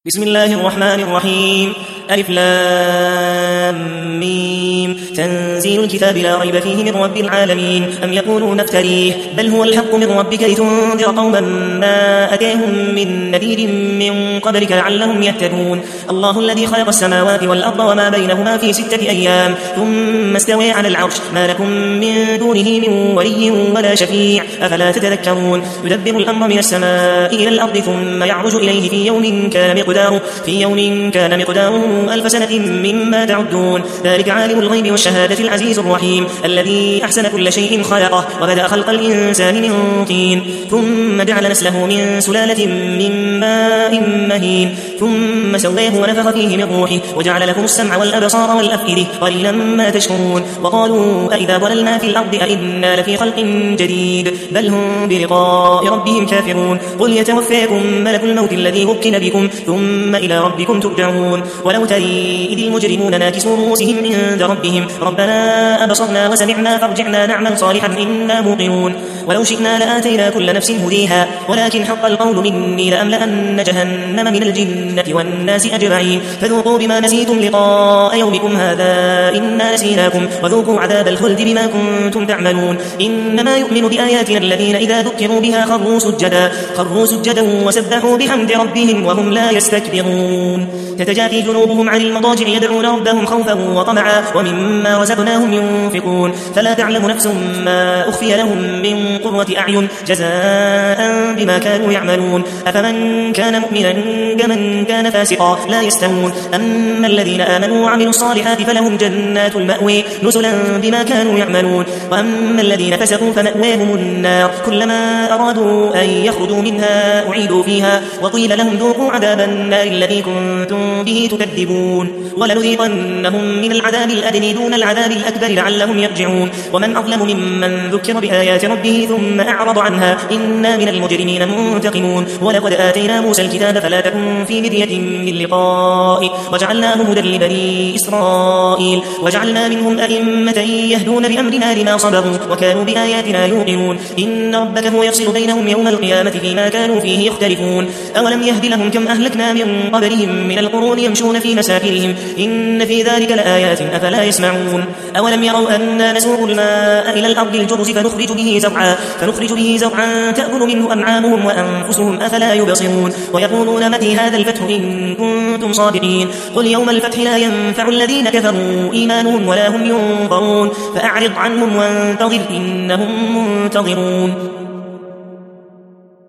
بسم الله الرحمن الرحيم. ألف لام ميم. تنزيل الكتاب لا ريب فيه من رب العالمين. أم يقولون افتريه بل هو الحق من ربك لتنذر قوما ما أتاهم من نذير من قبلك لعلهم يهتدون. الله الذي خلق السماوات والأرض وما بينهما في 6 أيام ثم استوى على العرش ما لكم من دونه من ولي ولا شفيع أفلا تتذكرون. يدبر الأمر من السماء إلى الأرض ثم يعرج إليه في يوم كان مقداره 1000 سنة مما تعدون. ذلك عالم الغيب والشهادة العزيز الرحيم الذي أحسن كل شيء خلقه وبدأ خلق الإنسان من طين ثم جعل نسله من سلالة من ماء مهين ثم سواه ونفخ فيه من روحه وجعل لكم السمع والأبصار والأفئدة قليلا ما تشكرون. وقالوا أئذا ضللنا في الأرض أئنا لفي خلق جديد بل هم بلقاء ربهم كافرون. قل يتوفاكم ملك الموت الذي وكل بكم ثم إلى ربكم ترجعون. ولو تري إذ المجرمون ناكسوا رؤوسهم عند ربهم ربنا أبصرنا وسمعنا فارجعنا نعمل صالحا إنا موقنون. ولو شئنا لآتينا كل نفس هديها ولكن حق القول مني لأملأن جهنم من الجنة والناس أجمعين. فذوقوا بما نسيتم لقاء يومكم هذا إنا نسيناكم وذوقوا عذاب الخلد بما كنتم تعملون. إنما يؤمن بآياتنا الذين إذا ذكروا بها خروا سجدا وسبحوا بحمد ربهم وهم لا يستكبرون. تتجافي جنوبهم عن المضاجع يدعون ربهم خوفا وطمعا ومما رزقناهم ينفقون. فلا تعلم نفس ما أخفي لهم من قرة أعين جزاء بما كانوا يعملون. أفمن كان مؤمنا كمن كان فاسقا لا يستوون. أما الذين آمنوا وعملوا الصالحات فلهم جنات المأوى نزلا بما كانوا يعملون. وأما الذين فسقوا فمأواهم النار كلما أرادوا أن يخرجوا منها أعيدوا فيها وقيل لهم ذوقوا عذاب النار الذي كنتم به تكذبون. ولنذيقنهم من العذاب الأدنى دون العذاب الأكبر لعلهم يرجعون. ومن أظلم ممن ذكر بآيات ربه ثم أعرض عنها إنا من المجرمين منتقمون. ولقد آتينا موسى الكتاب فلا تكن في مرية من لقائه وجعلناه هدى لبني إسرائيل وجعلنا منهم أئمة يهدون بأمرنا لما صبروا وكانوا بآياتنا يوقنون. إن ربك هو يفصل بينهم يوم القيامة فيما كانوا فيه يختلفون. أولم يهد لهم كم أهلكنا من قبلهم من القرون يمشون في مساكنهم إن في ذلك لآيات أفلا يسمعون. أولم يروا أنا نسوق الماء إلى الأرض الجرز فنخرج به زرعا تأكل منه أنعامهم وأنفسهم أفلا يبصرون. ويقولون متى هذا الفتح إن كنتم صادقين. قل يوم الفتح لا ينفع الذين كفروا إيمانهم ولا هم ينظرون فأعرض عنهم وانتظر إنهم منتظرون.